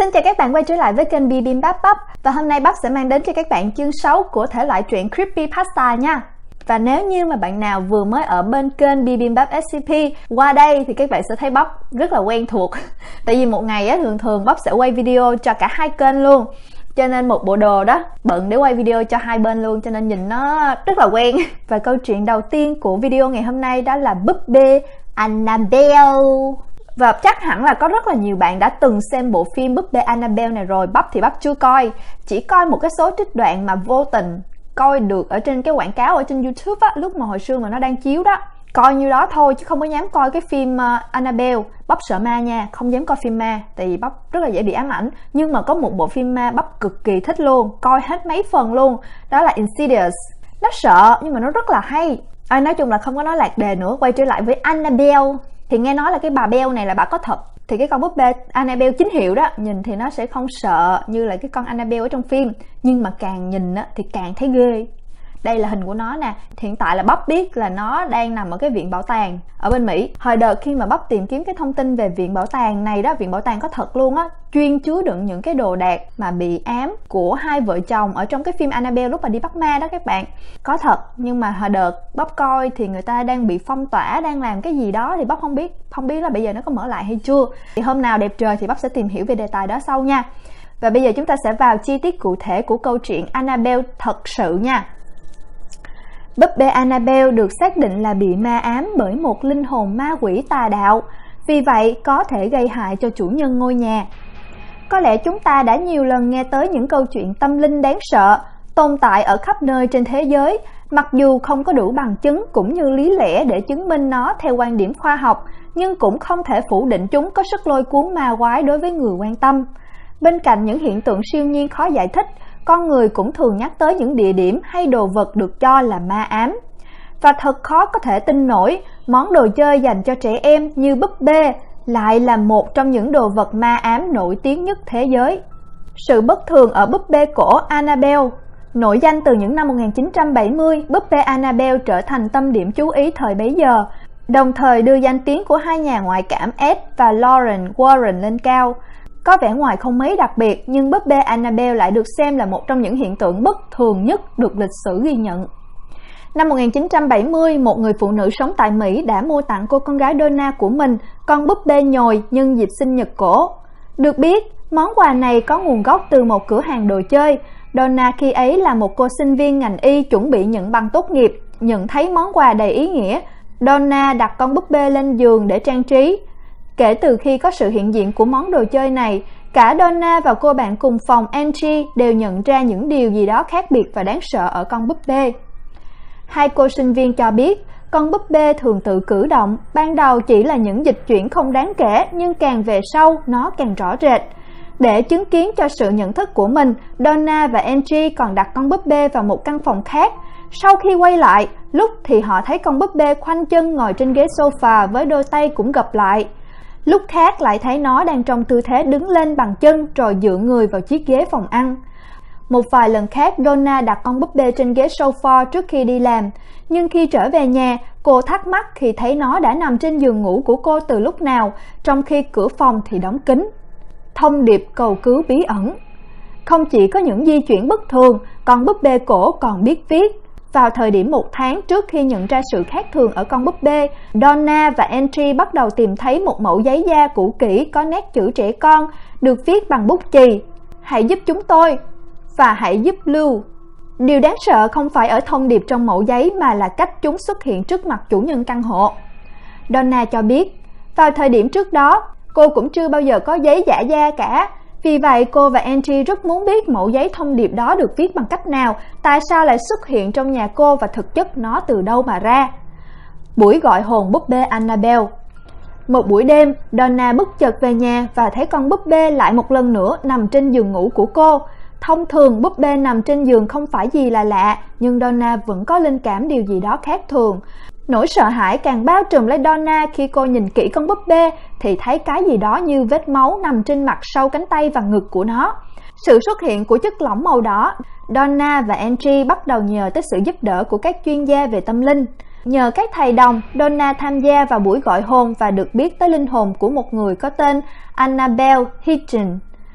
Xin chào các bạn quay trở lại với kênh Bibimbap Bắp. Và hôm nay Bắp sẽ mang đến cho các bạn chương 6 của thể loại truyện Creepypasta nha. Và nếu như mà bạn nào vừa mới ở bên kênh Bibimbap SCP qua đây thì các bạn sẽ thấy Bắp rất là quen thuộc. Tại vì một ngày á, thường Bắp sẽ quay video cho cả hai kênh luôn. Cho nên một bộ đồ đó bận để quay video cho hai bên luôn, cho nên nhìn nó rất là quen. Và câu chuyện đầu tiên của video ngày hôm nay đó là búp bê Annabelle. Và chắc hẳn là có rất là nhiều bạn đã từng xem bộ phim búp bê Annabelle này rồi. Bắp thì Bắp chưa coi, chỉ coi một cái số trích đoạn mà vô tình coi được ở trên cái quảng cáo ở trên YouTube á, lúc mà hồi xưa mà nó đang chiếu đó. Coi như đó thôi chứ không có dám coi cái phim Annabelle. Bắp sợ ma nha, không dám coi phim ma, tại vì Bắp rất là dễ bị ám ảnh. Nhưng mà có một bộ phim ma Bắp cực kỳ thích luôn, coi hết mấy phần luôn, đó là Insidious. Nó sợ nhưng mà nó rất là hay. Nói chung là không có nói lạc đề nữa, quay trở lại với Annabelle. Thì nghe nói là cái bà Belle này là bà có thật. Thì cái con búp bê Annabelle chính hiệu đó, nhìn thì nó sẽ không sợ như là cái con Annabelle ở trong phim, nhưng mà càng nhìn á, thì càng thấy ghê. Đây là hình của nó nè. Hiện tại là Bắp biết là nó đang nằm ở cái viện bảo tàng ở bên Mỹ. Hồi đợt khi mà Bắp tìm kiếm cái thông tin về viện bảo tàng này đó, viện bảo tàng có thật luôn á, chuyên chứa đựng những cái đồ đạc mà bị ám của hai vợ chồng ở trong cái phim Annabelle lúc mà đi bắt ma đó các bạn. Có thật, nhưng mà hồi đợt Bắp coi thì người ta đang bị phong tỏa, đang làm cái gì đó thì Bắp không biết là bây giờ nó có mở lại hay chưa. Thì hôm nào đẹp trời thì Bắp sẽ tìm hiểu về đề tài đó sau nha. Và bây giờ chúng ta sẽ vào chi tiết cụ thể của câu chuyện Annabelle thật sự nha. Búp bê Annabelle được xác định là bị ma ám bởi một linh hồn ma quỷ tà đạo, vì vậy có thể gây hại cho chủ nhân ngôi nhà. Có lẽ chúng ta đã nhiều lần nghe tới những câu chuyện tâm linh đáng sợ tồn tại ở khắp nơi trên thế giới, mặc dù không có đủ bằng chứng cũng như lý lẽ để chứng minh nó theo quan điểm khoa học, nhưng cũng không thể phủ định chúng có sức lôi cuốn ma quái đối với người quan tâm. Bên cạnh những hiện tượng siêu nhiên khó giải thích, con người cũng thường nhắc tới những địa điểm hay đồ vật được cho là ma ám. Và thật khó có thể tin nổi, món đồ chơi dành cho trẻ em như búp bê lại là một trong những đồ vật ma ám nổi tiếng nhất thế giới. Sự bất thường ở búp bê cổ Annabelle. Nổi danh từ những năm 1970, búp bê Annabelle trở thành tâm điểm chú ý thời bấy giờ, đồng thời đưa danh tiếng của hai nhà ngoại cảm Ed và Lauren Warren lên cao. Có vẻ ngoài không mấy đặc biệt, nhưng búp bê Annabelle lại được xem là một trong những hiện tượng bất thường nhất được lịch sử ghi nhận. Năm 1970, một người phụ nữ sống tại Mỹ đã mua tặng cô con gái Donna của mình con búp bê nhồi nhân dịp sinh nhật cổ. Được biết, món quà này có nguồn gốc từ một cửa hàng đồ chơi. Donna khi ấy là một cô sinh viên ngành y chuẩn bị nhận bằng tốt nghiệp. Nhận thấy món quà đầy ý nghĩa, Donna đặt con búp bê lên giường để trang trí. Kể từ khi có sự hiện diện của món đồ chơi này, cả Donna và cô bạn cùng phòng Angie đều nhận ra những điều gì đó khác biệt và đáng sợ ở con búp bê. Hai cô sinh viên cho biết, con búp bê thường tự cử động, ban đầu chỉ là những dịch chuyển không đáng kể, nhưng càng về sau nó càng rõ rệt. Để chứng kiến cho sự nhận thức của mình, Donna và Angie còn đặt con búp bê vào một căn phòng khác. Sau khi quay lại, lúc thì họ thấy con búp bê khoanh chân ngồi trên ghế sofa với đôi tay cũng gập lại. Lúc khác lại thấy nó đang trong tư thế đứng lên bằng chân rồi dựa người vào chiếc ghế phòng ăn. Một vài lần khác, Donna đặt con búp bê trên ghế sofa trước khi đi làm. Nhưng khi trở về nhà, cô thắc mắc khi thấy nó đã nằm trên giường ngủ của cô từ lúc nào, trong khi cửa phòng thì đóng kín. Thông điệp cầu cứu bí ẩn. Không chỉ có những di chuyển bất thường, con búp bê cổ còn biết viết. Vào thời điểm 1 tháng trước khi nhận ra sự khác thường ở con búp bê, Donna và Angie bắt đầu tìm thấy một mẩu giấy da cũ kỹ có nét chữ trẻ con, được viết bằng bút chì. Hãy giúp chúng tôi và hãy giúp Blue. Điều đáng sợ không phải ở thông điệp trong mẩu giấy mà là cách chúng xuất hiện trước mặt chủ nhân căn hộ. Donna cho biết, vào thời điểm trước đó, cô cũng chưa bao giờ có giấy giả da cả. Vì vậy, cô và Angie rất muốn biết mẫu giấy thông điệp đó được viết bằng cách nào, tại sao lại xuất hiện trong nhà cô và thực chất nó từ đâu mà ra. Buổi gọi hồn búp bê Annabelle. Một buổi đêm, Donna bất chợt về nhà và thấy con búp bê lại một lần nữa nằm trên giường ngủ của cô. Thông thường búp bê nằm trên giường không phải gì là lạ, nhưng Donna vẫn có linh cảm điều gì đó khác thường. Nỗi sợ hãi càng bao trùm lấy Donna khi cô nhìn kỹ con búp bê thì thấy cái gì đó như vết máu nằm trên mặt sau cánh tay và ngực của nó. Sự xuất hiện của chất lỏng màu đỏ, Donna và Angie bắt đầu nhờ tới sự giúp đỡ của các chuyên gia về tâm linh. Nhờ các thầy đồng, Donna tham gia vào buổi gọi hồn và được biết tới linh hồn của một người có tên Annabelle Hitchens.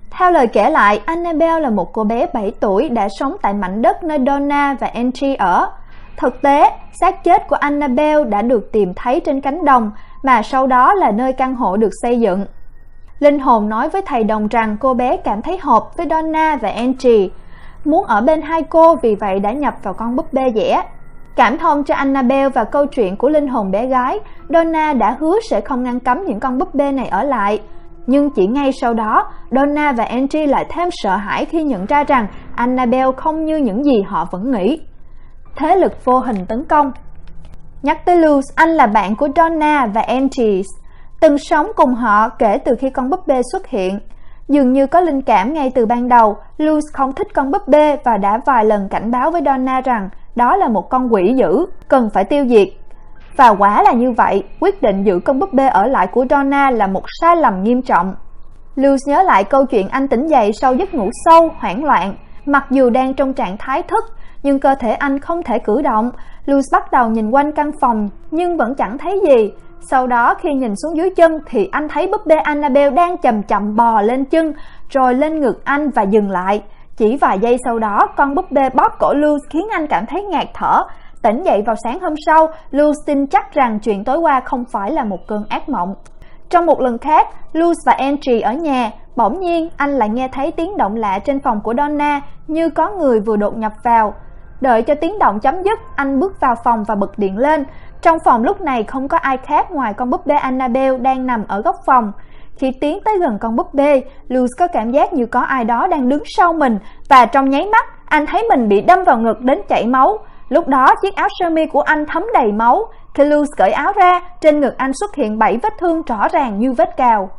Theo lời kể lại, Annabelle là một cô bé 7 tuổi đã sống tại mảnh đất nơi Donna và Angie ở. Thực tế, xác chết của Annabelle đã được tìm thấy trên cánh đồng mà sau đó là nơi căn hộ được xây dựng. Linh hồn nói với thầy đồng rằng cô bé cảm thấy hợp với Donna và Angie, muốn ở bên hai cô, vì vậy đã nhập vào con búp bê vẽ. Cảm thông cho Annabelle và câu chuyện của linh hồn bé gái, Donna đã hứa sẽ không ngăn cấm những con búp bê này ở lại. Nhưng chỉ ngay sau đó, Donna và Angie lại thêm sợ hãi khi nhận ra rằng Annabelle không như những gì họ vẫn nghĩ. Thế lực vô hình tấn công. Nhắc tới Luz, anh là bạn của Donna và Angie, từng sống cùng họ kể từ khi con búp bê xuất hiện. Dường như có linh cảm ngay từ ban đầu, Luz không thích con búp bê và đã vài lần cảnh báo với Donna rằng đó là một con quỷ dữ, cần phải tiêu diệt. Và quả là như vậy, quyết định giữ con búp bê ở lại của Donna là một sai lầm nghiêm trọng. Luz nhớ lại câu chuyện anh tỉnh dậy sau giấc ngủ sâu, hoảng loạn. Mặc dù đang trong trạng thái thức, nhưng cơ thể anh không thể cử động. Luz bắt đầu nhìn quanh căn phòng nhưng vẫn chẳng thấy gì. Sau đó khi nhìn xuống dưới chân thì anh thấy búp bê Annabelle đang chậm chậm bò lên chân, rồi lên ngực anh và dừng lại. Chỉ vài giây sau đó, con búp bê bóp cổ Luz khiến anh cảm thấy ngạt thở. Tỉnh dậy vào sáng hôm sau, Luz tin chắc rằng chuyện tối qua không phải là một cơn ác mộng. Trong một lần khác, Luz và Angie ở nhà, bỗng nhiên anh lại nghe thấy tiếng động lạ trên phòng của Donna, như có người vừa đột nhập vào. Đợi cho tiếng động chấm dứt, anh bước vào phòng và bật điện lên. Trong phòng lúc này không có ai khác ngoài con búp bê Annabelle đang nằm ở góc phòng. Khi tiến tới gần con búp bê, Luz có cảm giác như có ai đó đang đứng sau mình, và trong nháy mắt, anh thấy mình bị đâm vào ngực đến chảy máu. Lúc đó, chiếc áo sơ mi của anh thấm đầy máu. Khi Luz cởi áo ra, trên ngực anh xuất hiện 7 vết thương rõ ràng như vết cào.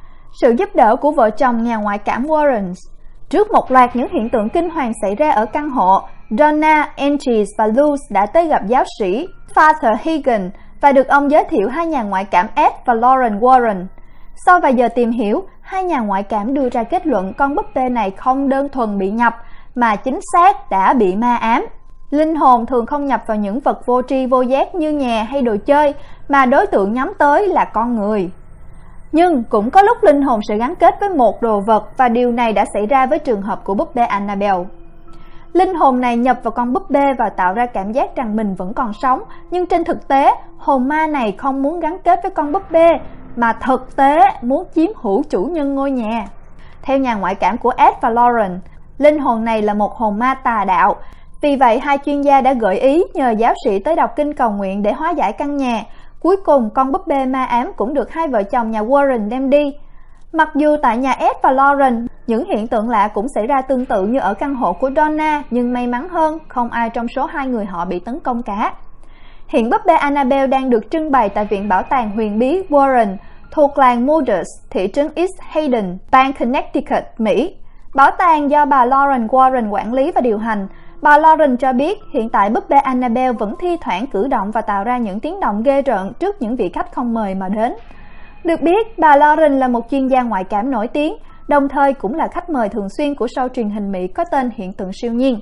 Sự giúp đỡ của vợ chồng nhà ngoại cảm Warrens. Trước một loạt những hiện tượng kinh hoàng xảy ra ở căn hộ, Donna, Angie và Luz đã tới gặp giáo sĩ Father Higgin và được ông giới thiệu hai nhà ngoại cảm Ed và Lauren Warren. Sau vài giờ tìm hiểu, hai nhà ngoại cảm đưa ra kết luận con búp bê này không đơn thuần bị nhập, mà chính xác đã bị ma ám. Linh hồn thường không nhập vào những vật vô tri vô giác như nhà hay đồ chơi, mà đối tượng nhắm tới là con người. Nhưng cũng có lúc linh hồn sẽ gắn kết với một đồ vật, và điều này đã xảy ra với trường hợp của búp bê Annabelle. Linh hồn này nhập vào con búp bê và tạo ra cảm giác rằng mình vẫn còn sống, nhưng trên thực tế, hồn ma này không muốn gắn kết với con búp bê, mà thực tế muốn chiếm hữu chủ nhân ngôi nhà. Theo nhà ngoại cảm của Ed và Lauren, linh hồn này là một hồn ma tà đạo. Vì vậy, hai chuyên gia đã gợi ý nhờ giáo sĩ tới đọc kinh cầu nguyện để hóa giải căn nhà. Cuối cùng, con búp bê ma ám cũng được hai vợ chồng nhà Warren đem đi. Mặc dù tại nhà Ed và Lauren, những hiện tượng lạ cũng xảy ra tương tự như ở căn hộ của Donna, nhưng may mắn hơn, không ai trong số hai người họ bị tấn công cả. Hiện búp bê Annabelle đang được trưng bày tại Viện Bảo tàng Huyền bí Warren thuộc làng Moodus, thị trấn East Haven, bang Connecticut, Mỹ. Bảo tàng do bà Lauren Warren quản lý và điều hành. Bà Lauren cho biết hiện tại búp bê Annabelle vẫn thi thoảng cử động và tạo ra những tiếng động ghê rợn trước những vị khách không mời mà đến. Được biết, bà Lauren là một chuyên gia ngoại cảm nổi tiếng, đồng thời cũng là khách mời thường xuyên của show truyền hình Mỹ có tên Hiện tượng siêu nhiên.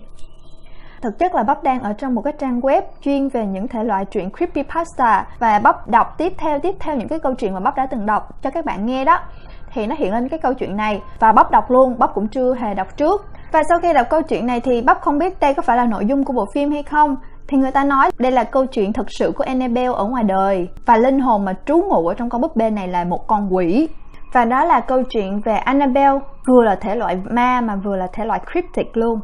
Thực chất là Bắp đang ở trong một cái trang web chuyên về những thể loại truyện creepypasta, và Bắp đọc tiếp theo những cái câu chuyện mà Bắp đã từng đọc cho các bạn nghe đó. Thì nó hiện lên cái câu chuyện này và Bắp đọc luôn, Bắp cũng chưa hề đọc trước. Và sau khi đọc câu chuyện này thì Bắp không biết đây có phải là nội dung của bộ phim hay không. Thì người ta nói đây là câu chuyện thực sự của Annabelle ở ngoài đời, và linh hồn mà trú ngụ ở trong con búp bê này là một con quỷ. Và đó là câu chuyện về Annabelle, vừa là thể loại ma mà vừa là thể loại cryptic luôn.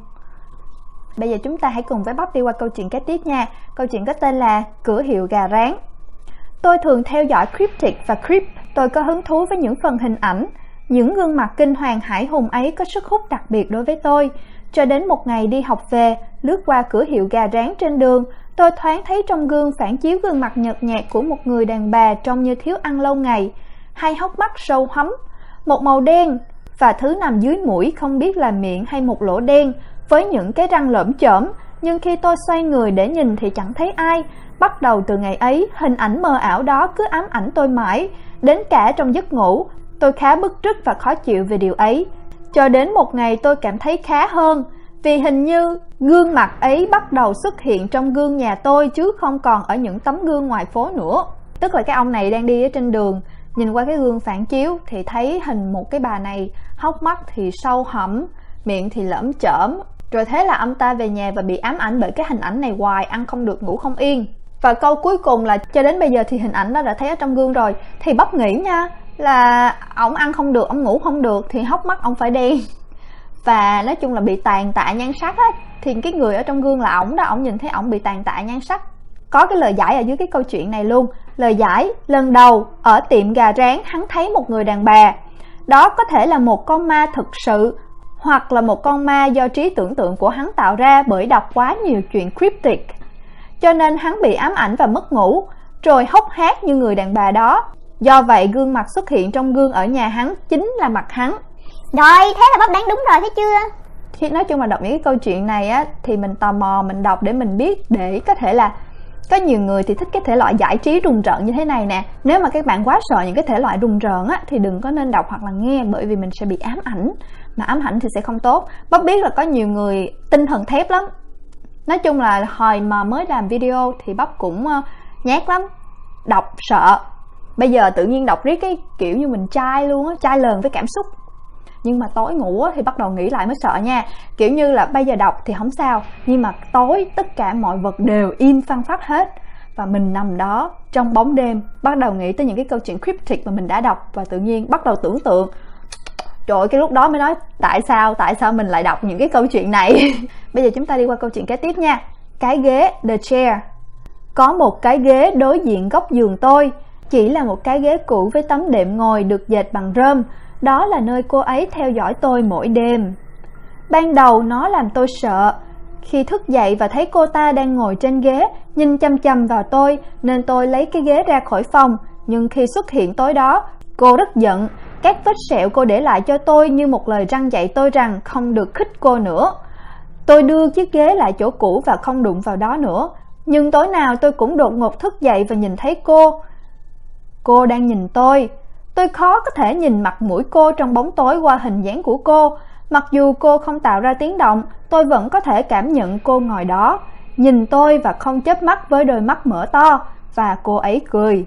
Bây giờ chúng ta hãy cùng với Bắp đi qua câu chuyện kế tiếp nha. Câu chuyện có tên là Cửa hiệu gà rán. Tôi thường theo dõi cryptic và creep. Tôi có hứng thú với những phần hình ảnh. Những gương mặt kinh hoàng hải hùng ấy có sức hút đặc biệt đối với tôi. Cho đến một ngày đi học về, lướt qua cửa hiệu gà rán trên đường, tôi thoáng thấy trong gương phản chiếu gương mặt nhợt nhạt của một người đàn bà trông như thiếu ăn lâu ngày. Hai hốc mắt sâu hắm, một màu đen, và thứ nằm dưới mũi không biết là miệng hay một lỗ đen, với những cái răng lởm chởm. Nhưng khi tôi xoay người để nhìn thì chẳng thấy ai. Bắt đầu từ ngày ấy, hình ảnh mờ ảo đó cứ ám ảnh tôi mãi. Đến cả trong giấc ngủ, tôi khá bứt rứt và khó chịu về điều ấy. Cho đến một ngày tôi cảm thấy khá hơn, vì hình như gương mặt ấy bắt đầu xuất hiện trong gương nhà tôi chứ không còn ở những tấm gương ngoài phố nữa. Tức là cái ông này đang đi ở trên đường, nhìn qua cái gương phản chiếu thì thấy hình một cái bà này, hốc mắt thì sâu hẫm, miệng thì lởm chởm. Rồi thế là ông ta về nhà và bị ám ảnh bởi cái hình ảnh này hoài, ăn không được ngủ không yên. Và câu cuối cùng là cho đến bây giờ thì hình ảnh đó đã thấy ở trong gương rồi, thì Bắp nghĩ nha là ổng ăn không được, ổng ngủ không được thì hốc mắt ổng phải đen, và nói chung là bị tàn tạ nhan sắc á. Thì cái người ở trong gương là ổng đó, ổng nhìn thấy ổng bị tàn tạ nhan sắc. Có cái lời giải ở dưới cái câu chuyện này luôn. Lời giải: lần đầu ở tiệm gà rán hắn thấy một người đàn bà, đó có thể là một con ma thực sự, hoặc là một con ma do trí tưởng tượng của hắn tạo ra bởi đọc quá nhiều chuyện cryptic, cho nên hắn bị ám ảnh và mất ngủ, rồi hốc hác như người đàn bà đó. Do vậy gương mặt xuất hiện trong gương ở nhà hắn chính là mặt hắn. Rồi, thế là Bắp đoán đúng rồi, thấy chưa? Khi nói chung là đọc những cái câu chuyện này á, thì mình tò mò mình đọc để mình biết, để có thể là có nhiều người thì thích cái thể loại giải trí rùng rợn như thế này nè. Nếu mà các bạn quá sợ những cái thể loại rùng rợn á thì đừng có nên đọc hoặc là nghe, bởi vì mình sẽ bị ám ảnh, mà ám ảnh thì sẽ không tốt. Bắp biết là có nhiều người tinh thần thép lắm. Nói chung là hồi mà mới làm video thì Bắp cũng nhát lắm, đọc sợ. Bây giờ tự nhiên đọc riết cái kiểu như mình chai luôn á, chai lờn với cảm xúc. Nhưng mà tối ngủ thì bắt đầu nghĩ lại mới sợ nha. Kiểu như là bây giờ đọc thì không sao, nhưng mà tối tất cả mọi vật đều im phăng phắc hết, và mình nằm đó trong bóng đêm, bắt đầu nghĩ tới những cái câu chuyện cryptic mà mình đã đọc, và tự nhiên bắt đầu tưởng tượng. Trời ơi, cái lúc đó mới nói tại sao mình lại đọc những cái câu chuyện này. Bây giờ chúng ta đi qua câu chuyện kế tiếp nha. Cái ghế, the chair. Có một cái ghế đối diện góc giường tôi, chỉ là một cái ghế cũ với tấm đệm ngồi được dệt bằng rơm. Đó là nơi cô ấy theo dõi tôi mỗi đêm. Ban đầu nó làm tôi sợ. Khi thức dậy và thấy cô ta đang ngồi trên ghế, nhìn chăm chăm vào tôi, nên tôi lấy cái ghế ra khỏi phòng. Nhưng khi xuất hiện tối đó, cô rất giận. Các vết sẹo cô để lại cho tôi như một lời răn dạy tôi rằng không được khích cô nữa. Tôi đưa chiếc ghế lại chỗ cũ và không đụng vào đó nữa. Nhưng tối nào tôi cũng đột ngột thức dậy và nhìn thấy cô. Cô đang nhìn tôi. Tôi khó có thể nhìn mặt mũi cô trong bóng tối qua hình dáng của cô. Mặc dù cô không tạo ra tiếng động, tôi vẫn có thể cảm nhận cô ngồi đó, nhìn tôi và không chớp mắt với đôi mắt mở to, và cô ấy cười.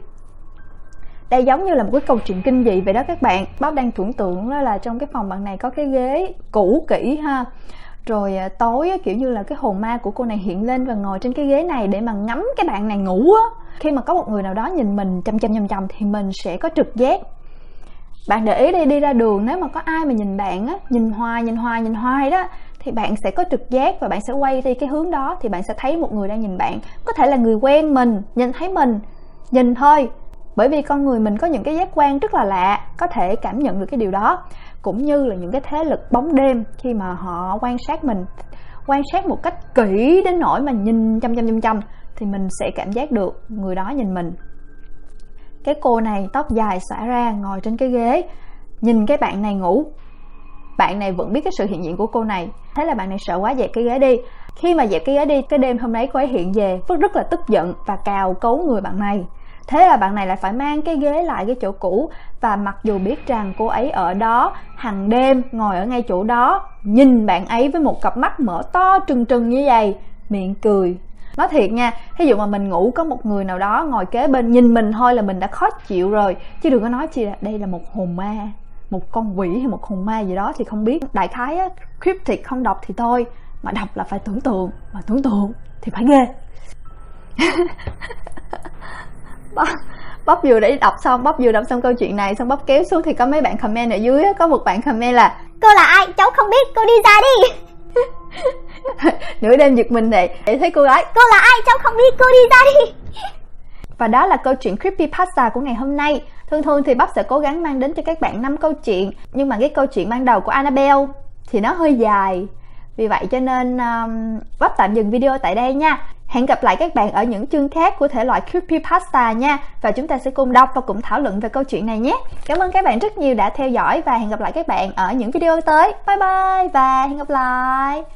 Đây giống như là một cái câu chuyện kinh dị vậy đó các bạn. Bác đang tưởng tượng đó là trong cái phòng bạn này có cái ghế cũ kỹ ha. Rồi tối kiểu như là cái hồn ma của cô này hiện lên và ngồi trên cái ghế này để mà ngắm cái bạn này ngủ á. Khi mà có một người nào đó nhìn mình chăm thì mình sẽ có trực giác. Bạn để ý đi ra đường, nếu mà có ai mà nhìn bạn á, nhìn hoài đó, thì bạn sẽ có trực giác và bạn sẽ quay đi cái hướng đó, thì bạn sẽ thấy một người đang nhìn bạn. Có thể là người quen mình, nhìn thấy mình, nhìn thôi. Bởi vì con người mình có những cái giác quan rất là lạ, có thể cảm nhận được cái điều đó. Cũng như là những cái thế lực bóng đêm, khi mà họ quan sát mình, quan sát một cách kỹ đến nỗi mà nhìn chăm thì mình sẽ cảm giác được người đó nhìn mình. Cái cô này tóc dài xõa ra ngồi trên cái ghế, nhìn cái bạn này ngủ. Bạn này vẫn biết cái sự hiện diện của cô này. Thế là bạn này sợ quá dẹp cái ghế đi. Khi mà dẹp cái ghế đi, cái đêm hôm đấy cô ấy hiện về rất là tức giận và cào cấu người bạn này. Thế là bạn này lại phải mang cái ghế lại cái chỗ cũ. Và mặc dù biết rằng cô ấy ở đó hàng đêm, ngồi ở ngay chỗ đó, nhìn bạn ấy với một cặp mắt mở to trừng như vậy, miệng cười. Nói thiệt nha, ví dụ mà mình ngủ có một người nào đó ngồi kế bên nhìn mình thôi là mình đã khó chịu rồi, chứ đừng có nói chi là đây là một hồn ma, một con quỷ hay một hồn ma gì đó thì không biết. Đại khái á, cryptic không đọc thì thôi, mà đọc là phải tưởng tượng, mà tưởng tượng thì phải ghê. Bắp vừa để đọc xong, Bắp vừa đọc xong câu chuyện này xong Bắp kéo xuống thì có mấy bạn comment ở dưới á, có một bạn comment là cô là ai, cháu không biết, cô đi ra đi. Nửa đêm giật mình để thấy cô gái cô là ai, cháu không biết, cô đi ra đi. Và đó là câu chuyện Creepypasta của ngày hôm nay. Thường thì Bắp sẽ cố gắng mang đến cho các bạn 5 câu chuyện, nhưng mà cái câu chuyện ban đầu của Annabelle thì nó hơi dài. Vì vậy cho nên Bắp tạm dừng video tại đây nha. Hẹn gặp lại các bạn ở những chương khác của thể loại Creepypasta nha. Và chúng ta sẽ cùng đọc và cùng thảo luận về câu chuyện này nhé. Cảm ơn các bạn rất nhiều đã theo dõi và hẹn gặp lại các bạn ở những video tới. Bye bye và hẹn gặp lại.